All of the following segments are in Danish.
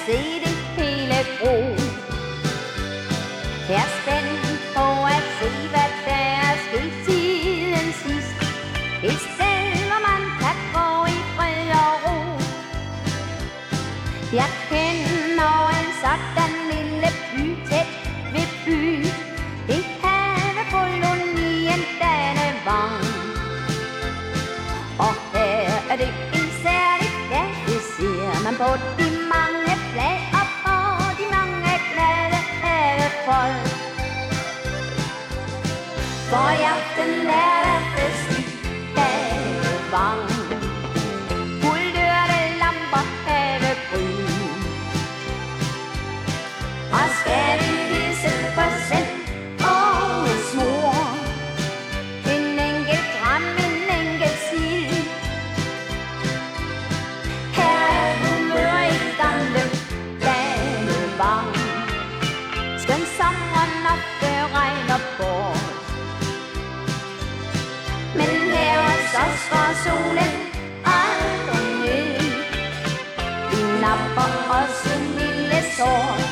se det hele gro. Jeg er spændt på at se, hvad der er sket siden sidst. Et sted, hvor man kan gå i fred og ro. Jeg kender en sådan lille by tæt ved by. Det havekolonien Dannevang. Og her er det en særlig dag. Det ser man på de mange flag og på de mange glade havefolk. For i aften er der fest i Dannevang. Guldørte lamper, havegryn. Og skal vi hilse på selv og smor. En enkelt dram, en enkelt sild. Her er humør i gamle Dannevang. Skøn sommeren ofte regner bort. Men her hos os går solen aldrig ned. Vi napper os en lille sort.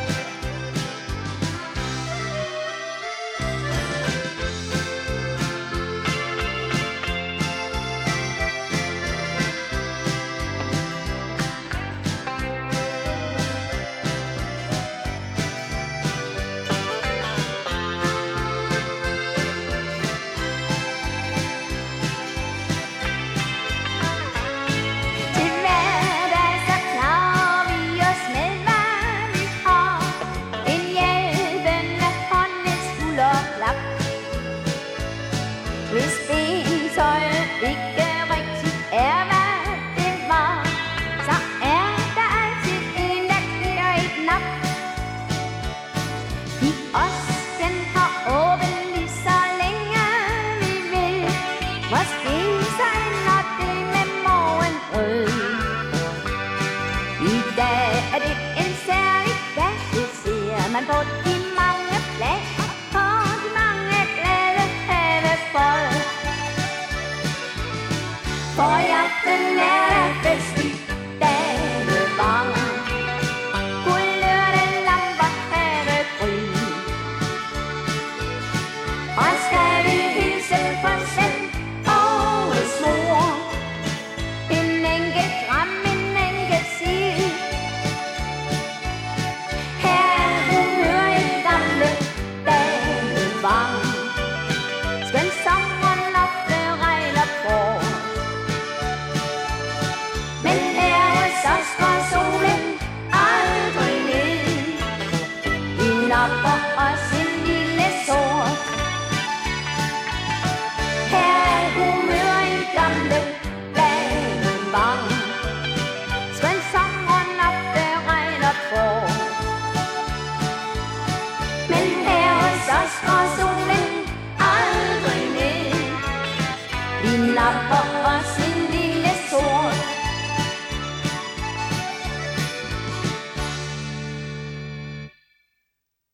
Hvis bentøjet ikke rigtig er, hvad det var, så er der altid en, der giver et nap. Kiosken har åben lige så længe vi vil. Måske så ender det med morgenbrød. I dag er det en særlig dag. Det ser man på de mange flag og på de mange glade havefolk. For i aften er der fest